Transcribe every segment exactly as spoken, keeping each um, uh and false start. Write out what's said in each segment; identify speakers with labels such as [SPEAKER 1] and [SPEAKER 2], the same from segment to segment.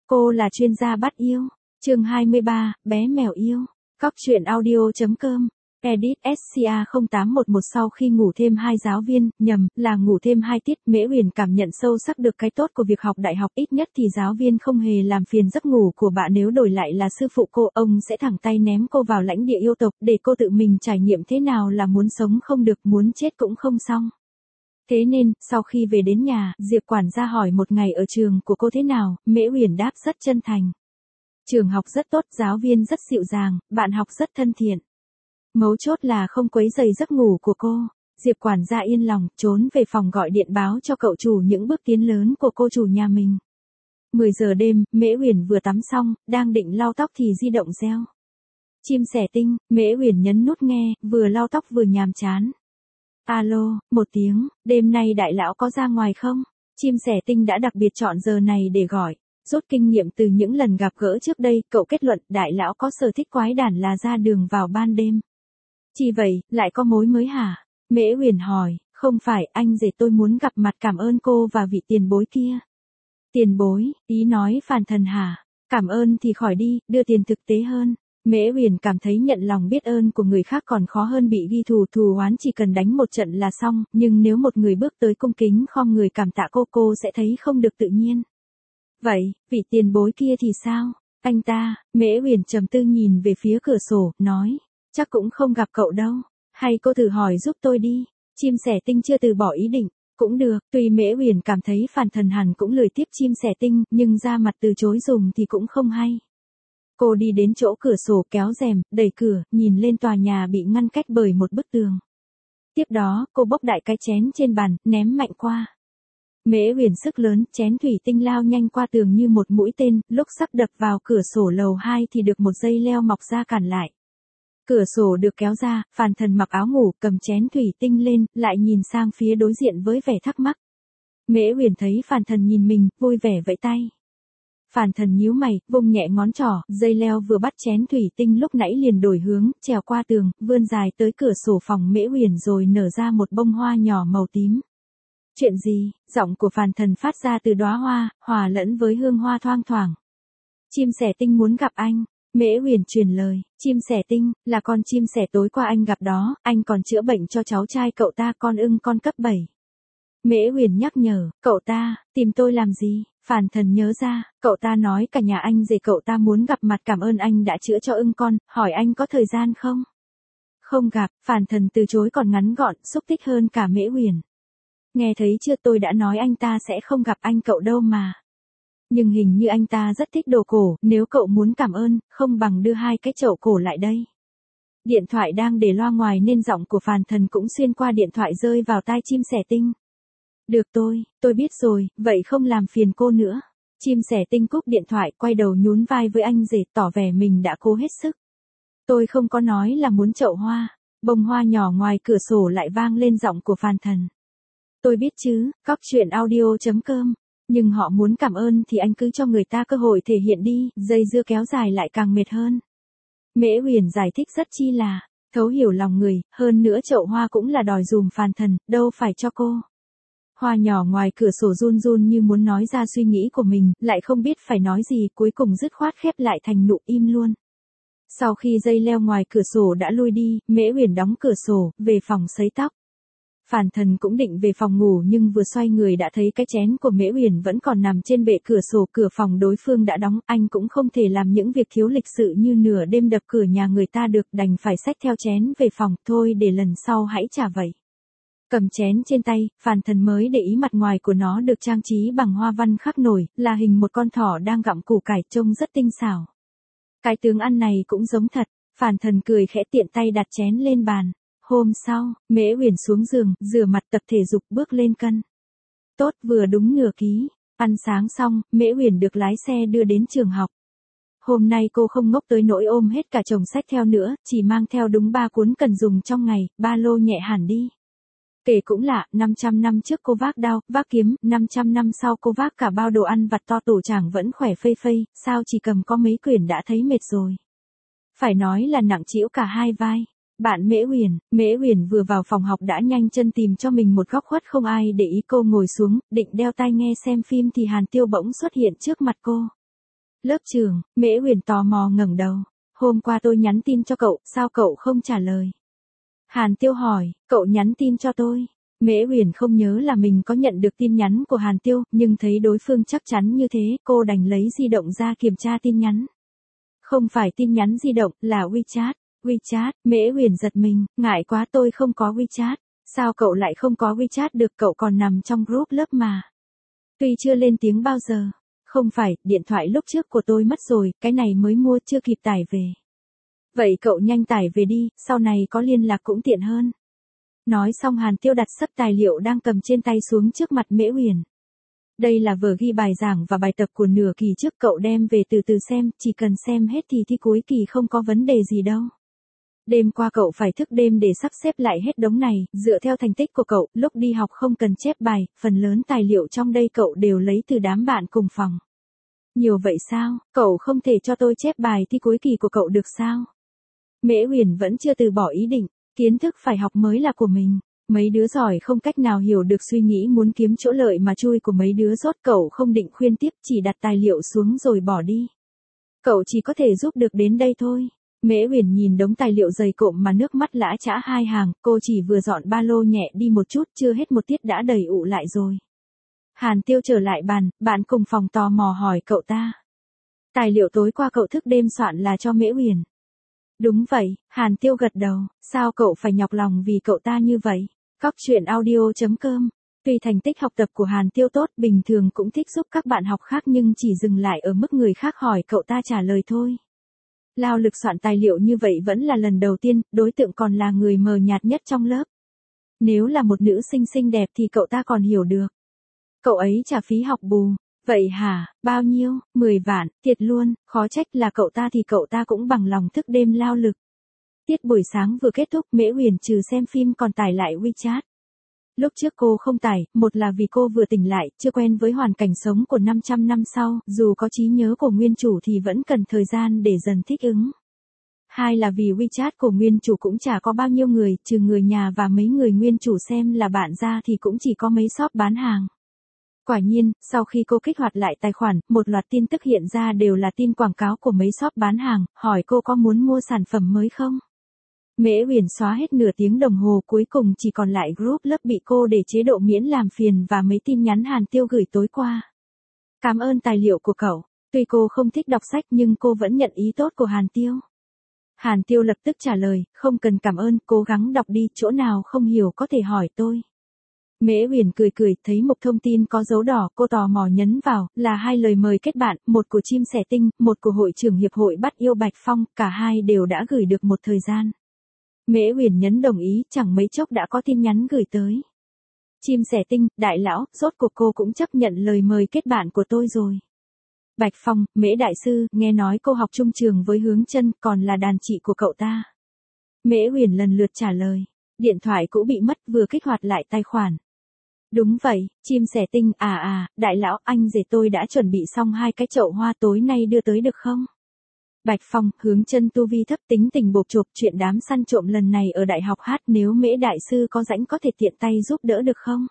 [SPEAKER 1] Cô là chuyên gia bắt yêu. Chương hai mươi ba, bé mèo yêu. Cóc truyện audio.com. Edit ét xê a không tám một một. Sau khi ngủ thêm hai giáo viên, nhầm, là ngủ thêm hai tiết, Mễ Uyển cảm nhận sâu sắc được cái tốt của việc học đại học, ít nhất thì giáo viên không hề làm phiền giấc ngủ của bạn. Nếu đổi lại là sư phụ cô, ông sẽ thẳng tay ném cô vào lãnh địa yêu tộc để cô tự mình trải nghiệm thế nào là muốn sống không được, muốn chết cũng không xong. Thế nên, sau khi về đến nhà, Diệp quản gia hỏi một ngày ở trường của cô thế nào, Mễ Uyển đáp rất chân thành. Trường học rất tốt, giáo viên rất dịu dàng, bạn học rất thân thiện. Mấu chốt là không quấy rầy giấc ngủ của cô. Diệp quản gia yên lòng, trốn về phòng gọi điện báo cho cậu chủ những bước tiến lớn của cô chủ nhà mình. mười giờ đêm, Mễ Uyển vừa tắm xong, đang định lau tóc thì di động reo. Chim sẻ tinh, Mễ Uyển nhấn nút nghe, vừa lau tóc vừa nhàm chán. Alo, một tiếng, đêm nay đại lão có ra ngoài không? Chim sẻ tinh đã đặc biệt chọn giờ này để gọi. Rút kinh nghiệm từ những lần gặp gỡ trước đây, cậu kết luận đại lão có sở thích quái đản là ra đường vào ban đêm. Chỉ vậy, lại có mối mới hả? Mễ Uyển hỏi, không phải, anh rể tôi muốn gặp mặt cảm ơn cô và vị tiền bối kia. Tiền bối, ý nói Phàn Thần hả? Cảm ơn thì khỏi đi, đưa tiền thực tế hơn. Mễ Uyển cảm thấy nhận lòng biết ơn của người khác còn khó hơn bị ghi thù, thù oán chỉ cần đánh một trận là xong, nhưng nếu một người bước tới cung kính khom người cảm tạ cô, cô sẽ thấy không được tự nhiên. Vậy, vị tiền bối kia thì sao? Anh ta, Mễ Uyển trầm tư nhìn về phía cửa sổ, nói, chắc cũng không gặp cậu đâu, hay cô thử hỏi giúp tôi đi. Chim sẻ tinh chưa từ bỏ ý định. Cũng được, tuy Mễ Uyển cảm thấy Phàn Thần hẳn cũng lười tiếp chim sẻ tinh, nhưng ra mặt từ chối dùng thì cũng không hay. Cô đi đến chỗ cửa sổ kéo rèm, đẩy cửa, nhìn lên tòa nhà bị ngăn cách bởi một bức tường. Tiếp đó, cô bốc đại cái chén trên bàn, ném mạnh qua. Mễ Uyển sức lớn, chén thủy tinh lao nhanh qua tường như một mũi tên, lúc sắp đập vào cửa sổ lầu hai thì được một dây leo mọc ra cản lại. Cửa sổ được kéo ra, Phàn Thần mặc áo ngủ, cầm chén thủy tinh lên, lại nhìn sang phía đối diện với vẻ thắc mắc. Mễ Uyển thấy Phàn Thần nhìn mình, vui vẻ vẫy tay. Phàn Thần nhíu mày, vung nhẹ ngón trỏ, dây leo vừa bắt chén thủy tinh lúc nãy liền đổi hướng, trèo qua tường, vươn dài tới cửa sổ phòng Mễ Uyển rồi nở ra một bông hoa nhỏ màu tím. Chuyện gì? Giọng của Phàn Thần phát ra từ đóa hoa, hòa lẫn với hương hoa thoang thoảng. Chim sẻ tinh muốn gặp anh. Mễ Uyển truyền lời, chim sẻ tinh, là con chim sẻ tối qua anh gặp đó, anh còn chữa bệnh cho cháu trai cậu ta, con ưng con cấp bảy. Mễ Uyển nhắc nhở, cậu ta, tìm tôi làm gì? Phàn Thần nhớ ra, cậu ta nói cả nhà anh rể cậu ta muốn gặp mặt cảm ơn anh đã chữa cho ưng con, hỏi anh có thời gian không? Không gặp, Phàn Thần từ chối còn ngắn gọn, xúc tích hơn cả Mễ Uyển. Nghe thấy chưa, tôi đã nói anh ta sẽ không gặp anh cậu đâu mà. Nhưng hình như anh ta rất thích đồ cổ, nếu cậu muốn cảm ơn, không bằng đưa hai cái chậu cổ lại đây. Điện thoại đang để loa ngoài nên giọng của Phàn Thần cũng xuyên qua điện thoại rơi vào tai chim sẻ tinh. Được tôi, tôi biết rồi, vậy không làm phiền cô nữa. Chim sẻ tinh cúp điện thoại, quay đầu nhún vai với anh rể, tỏ vẻ mình đã cố hết sức. Tôi không có nói là muốn chậu hoa. Bông hoa nhỏ ngoài cửa sổ lại vang lên giọng của Phàn Thần. Tôi biết chứ, cóc truyện audio.com. Nhưng họ muốn cảm ơn thì anh cứ cho người ta cơ hội thể hiện đi, dây dưa kéo dài lại càng mệt hơn. Mễ Uyển giải thích rất chi là, thấu hiểu lòng người, hơn nữa chậu hoa cũng là đòi dùm Phàn Thần, đâu phải cho cô. Hoa nhỏ ngoài cửa sổ run run như muốn nói ra suy nghĩ của mình, lại không biết phải nói gì, cuối cùng dứt khoát khép lại thành nụ im luôn. Sau khi dây leo ngoài cửa sổ đã lui đi, Mễ Uyển đóng cửa sổ, về phòng sấy tóc. Phàn Thần cũng định về phòng ngủ nhưng vừa xoay người đã thấy cái chén của Mễ Uyển vẫn còn nằm trên bệ cửa sổ, cửa phòng đối phương đã đóng, anh cũng không thể làm những việc thiếu lịch sự như nửa đêm đập cửa nhà người ta được, đành phải xách theo chén về phòng, thôi để lần sau hãy trả vậy. Cầm chén trên tay, Phàn Thần mới để ý mặt ngoài của nó được trang trí bằng hoa văn khắc nổi, là hình một con thỏ đang gặm củ cải, trông rất tinh xảo. Cái tướng ăn này cũng giống thật, Phàn Thần cười khẽ tiện tay đặt chén lên bàn. Hôm sau, Mễ Uyển xuống giường, rửa mặt tập thể dục bước lên cân. Tốt, vừa đúng nửa ký. Ăn sáng xong, Mễ Uyển được lái xe đưa đến trường học. Hôm nay cô không ngốc tới nỗi ôm hết cả chồng sách theo nữa, chỉ mang theo đúng ba cuốn cần dùng trong ngày, ba lô nhẹ hẳn đi. Kể cũng lạ, năm trăm năm trước cô vác đao, vác kiếm, năm trăm năm sau cô vác cả bao đồ ăn vặt to tủ chảng vẫn khỏe phây phây, sao chỉ cầm có mấy quyển đã thấy mệt rồi. Phải nói là nặng trĩu cả hai vai. Bạn Mễ Uyển, Mễ Uyển vừa vào phòng học đã nhanh chân tìm cho mình một góc khuất không ai để ý, cô ngồi xuống, định đeo tai nghe xem phim thì Hàn Tiêu bỗng xuất hiện trước mặt cô. Lớp trưởng, Mễ Huyền tò mò ngẩng đầu. Hôm qua tôi nhắn tin cho cậu, sao cậu không trả lời? Hàn Tiêu hỏi, cậu nhắn tin cho tôi. Mễ Huyền không nhớ là mình có nhận được tin nhắn của Hàn Tiêu, nhưng thấy đối phương chắc chắn như thế, cô đành lấy di động ra kiểm tra tin nhắn. Không phải tin nhắn di động, là WeChat. WeChat, Mễ Huyền giật mình, ngại quá tôi không có WeChat. Sao cậu lại không có WeChat được, cậu còn nằm trong group lớp mà. Tuy chưa lên tiếng bao giờ. Không phải, điện thoại lúc trước của tôi mất rồi, cái này mới mua chưa kịp tải về. Vậy cậu nhanh tải về đi, sau này có liên lạc cũng tiện hơn. Nói xong Hàn Tiêu đặt sấp tài liệu đang cầm trên tay xuống trước mặt Mễ Huyền. Đây là vở ghi bài giảng và bài tập của nửa kỳ trước, cậu đem về từ từ xem, chỉ cần xem hết thì thi cuối kỳ không có vấn đề gì đâu. Đêm qua cậu phải thức đêm để sắp xếp lại hết đống này, dựa theo thành tích của cậu, lúc đi học không cần chép bài, phần lớn tài liệu trong đây cậu đều lấy từ đám bạn cùng phòng. Nhiều vậy sao, cậu không thể cho tôi chép bài thi cuối kỳ của cậu được sao? Mễ Huyền vẫn chưa từ bỏ ý định, kiến thức phải học mới là của mình. Mấy đứa giỏi không cách nào hiểu được suy nghĩ muốn kiếm chỗ lợi mà chui của mấy đứa dốt, cậu không định khuyên tiếp, chỉ đặt tài liệu xuống rồi bỏ đi. Cậu chỉ có thể giúp được đến đây thôi. Mễ Huyền nhìn đống tài liệu dày cộm mà nước mắt lã chã hai hàng, cô chỉ vừa dọn ba lô nhẹ đi một chút, chưa hết một tiết đã đầy ụ lại rồi. Hàn Tiêu trở lại bàn, bạn cùng phòng tò mò hỏi cậu ta. Tài liệu tối qua cậu thức đêm soạn là cho Mễ Huyền. Đúng vậy, Hàn Tiêu gật đầu, sao cậu phải nhọc lòng vì cậu ta như vậy? Cóc truyện audio chấm com. Tuy thành tích học tập của Hàn Tiêu tốt, bình thường cũng thích giúp các bạn học khác nhưng chỉ dừng lại ở mức người khác hỏi cậu ta trả lời thôi. Lao lực soạn tài liệu như vậy vẫn là lần đầu tiên, đối tượng còn là người mờ nhạt nhất trong lớp. Nếu là một nữ sinh xinh đẹp thì cậu ta còn hiểu được. Cậu ấy trả phí học bù. Vậy hả, bao nhiêu? mười vạn, thiệt luôn, khó trách là cậu ta thì cậu ta cũng bằng lòng thức đêm lao lực. Tiết buổi sáng vừa kết thúc, Mễ Huyền trừ xem phim còn tải lại WeChat. Lúc trước cô không tải, một là vì cô vừa tỉnh lại, chưa quen với hoàn cảnh sống của năm trăm năm sau, dù có trí nhớ của nguyên chủ thì vẫn cần thời gian để dần thích ứng. Hai là vì WeChat của nguyên chủ cũng chả có bao nhiêu người, trừ người nhà và mấy người nguyên chủ xem là bạn ra thì cũng chỉ có mấy shop bán hàng. Quả nhiên, sau khi cô kích hoạt lại tài khoản, một loạt tin tức hiện ra đều là tin quảng cáo của mấy shop bán hàng, hỏi cô có muốn mua sản phẩm mới không? Mễ Huyền xóa hết nửa tiếng đồng hồ, cuối cùng chỉ còn lại group lớp bị cô để chế độ miễn làm phiền và mấy tin nhắn Hàn Tiêu gửi tối qua. Cảm ơn tài liệu của cậu. Tuy cô không thích đọc sách nhưng cô vẫn nhận ý tốt của Hàn Tiêu. Hàn Tiêu lập tức trả lời, không cần cảm ơn, cố gắng đọc đi, chỗ nào không hiểu có thể hỏi tôi. Mễ Huyền cười cười, thấy một thông tin có dấu đỏ, cô tò mò nhấn vào, là hai lời mời kết bạn, một của Chim Sẻ Tinh, một của Hội trưởng Hiệp hội Bắt Yêu Bạch Phong, cả hai đều đã gửi được một thời gian. Mễ Huyền nhấn đồng ý, chẳng mấy chốc đã có tin nhắn gửi tới. Chim Sẻ Tinh, đại lão, rốt cuộc cô cũng chấp nhận lời mời kết bạn của tôi rồi. Bạch Phong, Mễ đại sư, nghe nói cô học chung trường với Hướng Chân, còn là đàn chị của cậu ta. Mễ Huyền lần lượt trả lời. Điện thoại cũ bị mất, vừa kích hoạt lại tài khoản. Đúng vậy, Chim Sẻ Tinh, à à, đại lão, anh rể tôi đã chuẩn bị xong hai cái chậu hoa, tối nay đưa tới được không? Bạch Phong, Hướng Chân tu vi thấp, tính tình bộp chộp, chuyện đám săn trộm lần này ở đại học hát, nếu Mễ đại sư có rảnh có thể tiện tay giúp đỡ được không?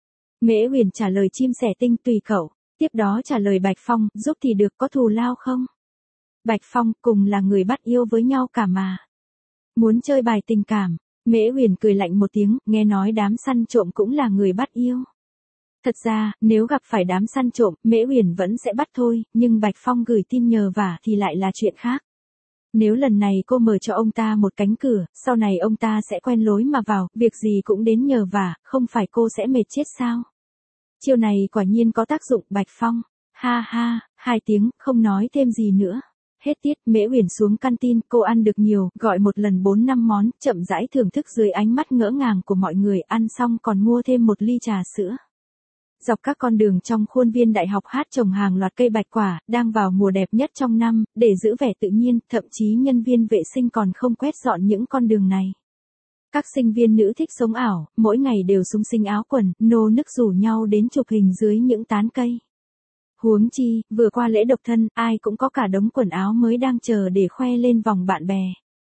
[SPEAKER 1] Mễ Huyền trả lời Chim Sẻ Tinh, tùy cậu. Tiếp đó trả lời Bạch Phong, giúp thì được, có thù lao không? Bạch Phong, cùng là người bắt yêu với nhau cả mà. Muốn chơi bài tình cảm. Mễ Huyền cười lạnh một tiếng, nghe nói đám săn trộm cũng là người bắt yêu. Thật ra, nếu gặp phải đám săn trộm, Mễ Huyền vẫn sẽ bắt thôi, nhưng Bạch Phong gửi tin nhờ vả thì lại là chuyện khác. Nếu lần này cô mở cho ông ta một cánh cửa, sau này ông ta sẽ quen lối mà vào, việc gì cũng đến nhờ vả, không phải cô sẽ mệt chết sao? Chiêu này quả nhiên có tác dụng. Bạch Phong. Ha ha, hai tiếng, không nói thêm gì nữa. Hết tiết, Mễ Huyền xuống canteen, cô ăn được nhiều, gọi một lần bốn năm món, chậm rãi thưởng thức dưới ánh mắt ngỡ ngàng của mọi người, ăn xong còn mua thêm một ly trà sữa. Dọc các con đường trong khuôn viên đại học hát trồng hàng loạt cây bạch quả, đang vào mùa đẹp nhất trong năm, để giữ vẻ tự nhiên, thậm chí nhân viên vệ sinh còn không quét dọn những con đường này. Các sinh viên nữ thích sống ảo, mỗi ngày đều súng sinh áo quần, nô nức rủ nhau đến chụp hình dưới những tán cây. Huống chi, vừa qua lễ độc thân, ai cũng có cả đống quần áo mới đang chờ để khoe lên vòng bạn bè.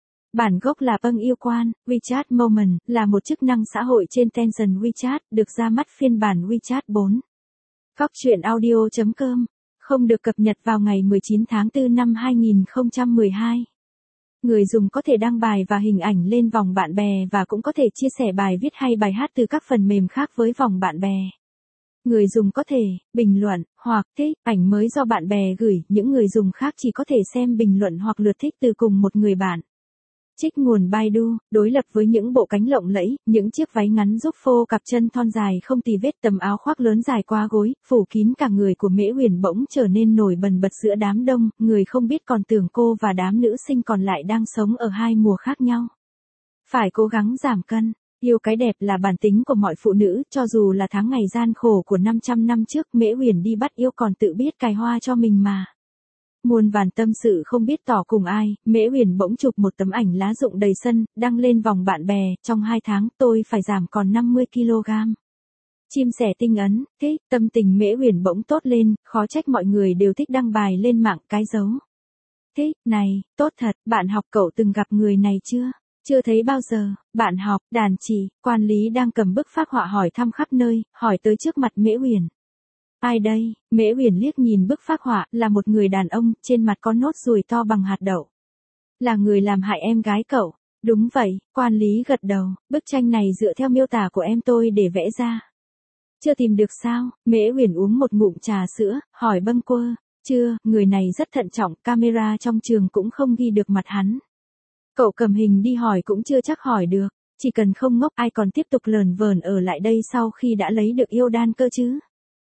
[SPEAKER 1] Bản gốc là Pâng Yêu Quan, WeChat Moment, là một chức năng xã hội trên Tencent WeChat, được ra mắt phiên bản WeChat bốn. Cóc truyện audio chấm com Không được cập nhật vào ngày mười chín tháng tư năm hai nghìn không trăm mười hai. Người dùng có thể đăng bài và hình ảnh lên vòng bạn bè và cũng có thể chia sẻ bài viết hay bài hát từ các phần mềm khác với vòng bạn bè. Người dùng có thể bình luận hoặc thích ảnh mới do bạn bè gửi, những người dùng khác chỉ có thể xem bình luận hoặc lượt thích từ cùng một người bạn. Trích nguồn Baidu, đối lập với những bộ cánh lộng lẫy, những chiếc váy ngắn giúp phô cặp chân thon dài không tì vết, tầm áo khoác lớn dài qua gối, phủ kín cả người của Mễ Uyển bỗng trở nên nổi bần bật giữa đám đông, người không biết còn tưởng cô và đám nữ sinh còn lại đang sống ở hai mùa khác nhau. Phải cố gắng giảm cân. Yêu cái đẹp là bản tính của mọi phụ nữ, cho dù là tháng ngày gian khổ của năm trăm năm trước, Mễ Uyển đi bắt yêu còn tự biết cài hoa cho mình mà. Muôn vàn tâm sự không biết tỏ cùng ai, Mễ Uyển bỗng chụp một tấm ảnh lá rụng đầy sân, đăng lên vòng bạn bè, trong hai tháng tôi phải giảm còn năm mươi ki lô gam. Chim sẻ tinh ấn, thế, tâm tình Mễ Uyển bỗng tốt lên, khó trách mọi người đều thích đăng bài lên mạng cái dấu. Thế, này, tốt thật, bạn học cậu từng gặp người này chưa? Chưa thấy bao giờ, bạn học, đàn chị, quản lý đang cầm bức phác họa hỏi thăm khắp nơi, hỏi tới trước mặt Mễ Uyển. Ai đây? Mễ Uyển liếc nhìn bức phác họa, là một người đàn ông, trên mặt có nốt ruồi to bằng hạt đậu. Là người làm hại em gái cậu. Đúng vậy, quản lý gật đầu, bức tranh này dựa theo miêu tả của em tôi để vẽ ra. Chưa tìm được sao? Mễ Uyển uống một ngụm trà sữa, hỏi bâng quơ. Chưa, người này rất thận trọng, camera trong trường cũng không ghi được mặt hắn. Cậu cầm hình đi hỏi cũng chưa chắc hỏi được, chỉ cần không ngốc ai còn tiếp tục lờn vờn ở lại đây sau khi đã lấy được yêu đan cơ chứ.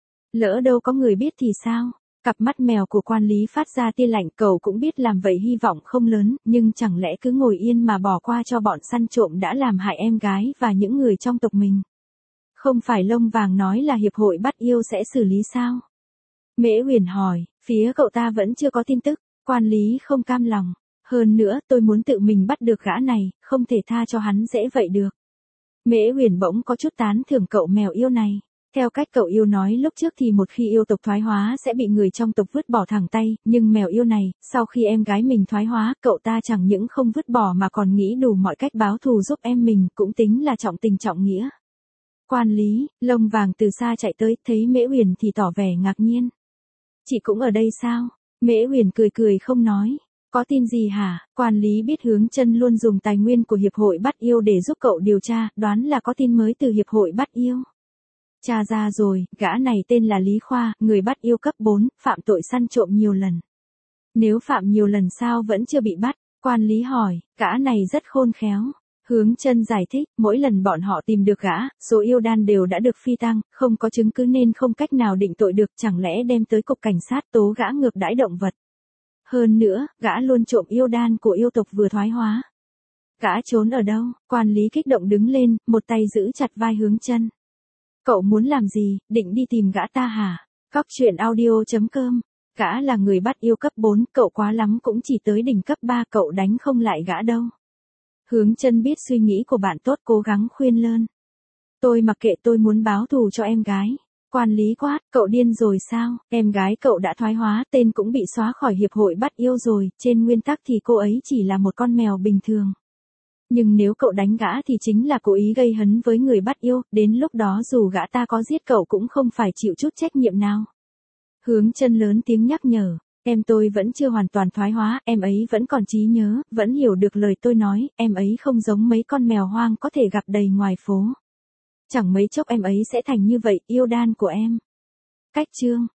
[SPEAKER 1] Lỡ đâu có người biết thì sao? Cặp mắt mèo của quản lý phát ra tia lạnh, cậu cũng biết làm vậy hy vọng không lớn, nhưng chẳng lẽ cứ ngồi yên mà bỏ qua cho bọn săn trộm đã làm hại em gái và những người trong tộc mình. Không phải lông vàng nói là hiệp hội bắt yêu sẽ xử lý sao? Mễ Uyển hỏi, phía cậu ta vẫn chưa có tin tức, quản lý không cam lòng. Hơn nữa, tôi muốn tự mình bắt được gã này, không thể tha cho hắn dễ vậy được. Mễ Uyển bỗng có chút tán thưởng cậu mèo yêu này. Theo cách cậu yêu nói lúc trước thì một khi yêu tộc thoái hóa sẽ bị người trong tộc vứt bỏ thẳng tay, nhưng mèo yêu này, sau khi em gái mình thoái hóa, cậu ta chẳng những không vứt bỏ mà còn nghĩ đủ mọi cách báo thù giúp em mình, cũng tính là trọng tình trọng nghĩa. Quản lý, lông vàng từ xa chạy tới, thấy Mễ Uyển thì tỏ vẻ ngạc nhiên. Chị cũng ở đây sao? Mễ Uyển cười cười không nói. Có tin gì hả? Quản lý biết Hướng Chân luôn dùng tài nguyên của Hiệp hội bắt yêu để giúp cậu điều tra, đoán là có tin mới từ Hiệp hội bắt yêu. Tra ra rồi, gã này tên là Lý Khoa, người bắt yêu cấp bốn, phạm tội săn trộm nhiều lần. Nếu phạm nhiều lần sao vẫn chưa bị bắt? Quản lý hỏi, gã này rất khôn khéo. Hướng Chân giải thích, mỗi lần bọn họ tìm được gã, số yêu đan đều đã được phi tang, không có chứng cứ nên không cách nào định tội được, chẳng lẽ đem tới cục cảnh sát tố gã ngược đãi động vật. Hơn nữa, gã luôn trộm yêu đan của yêu tộc vừa thoái hóa. Gã trốn ở đâu? Quản lý kích động đứng lên, một tay giữ chặt vai Hướng Chân. Cậu muốn làm gì, định đi tìm gã ta hả? Cóc truyện audio chấm com. Gã là người bắt yêu cấp bốn, cậu quá lắm cũng chỉ tới đỉnh cấp ba, cậu đánh không lại gã đâu. Hướng Chân biết suy nghĩ của bạn tốt, cố gắng khuyên lơn. Tôi mặc kệ, tôi muốn báo thù cho em gái. Quản lý quát, cậu điên rồi sao? Em gái cậu đã thoái hóa, tên cũng bị xóa khỏi hiệp hội bắt yêu rồi, trên nguyên tắc thì cô ấy chỉ là một con mèo bình thường. Nhưng nếu cậu đánh gã thì chính là cố ý gây hấn với người bắt yêu, đến lúc đó dù gã ta có giết cậu cũng không phải chịu chút trách nhiệm nào. Hướng Chân lớn tiếng nhắc nhở, em tôi vẫn chưa hoàn toàn thoái hóa, em ấy vẫn còn trí nhớ, vẫn hiểu được lời tôi nói, em ấy không giống mấy con mèo hoang có thể gặp đầy ngoài phố. Chẳng mấy chốc em ấy sẽ thành như vậy, yêu đan của em. Cách chương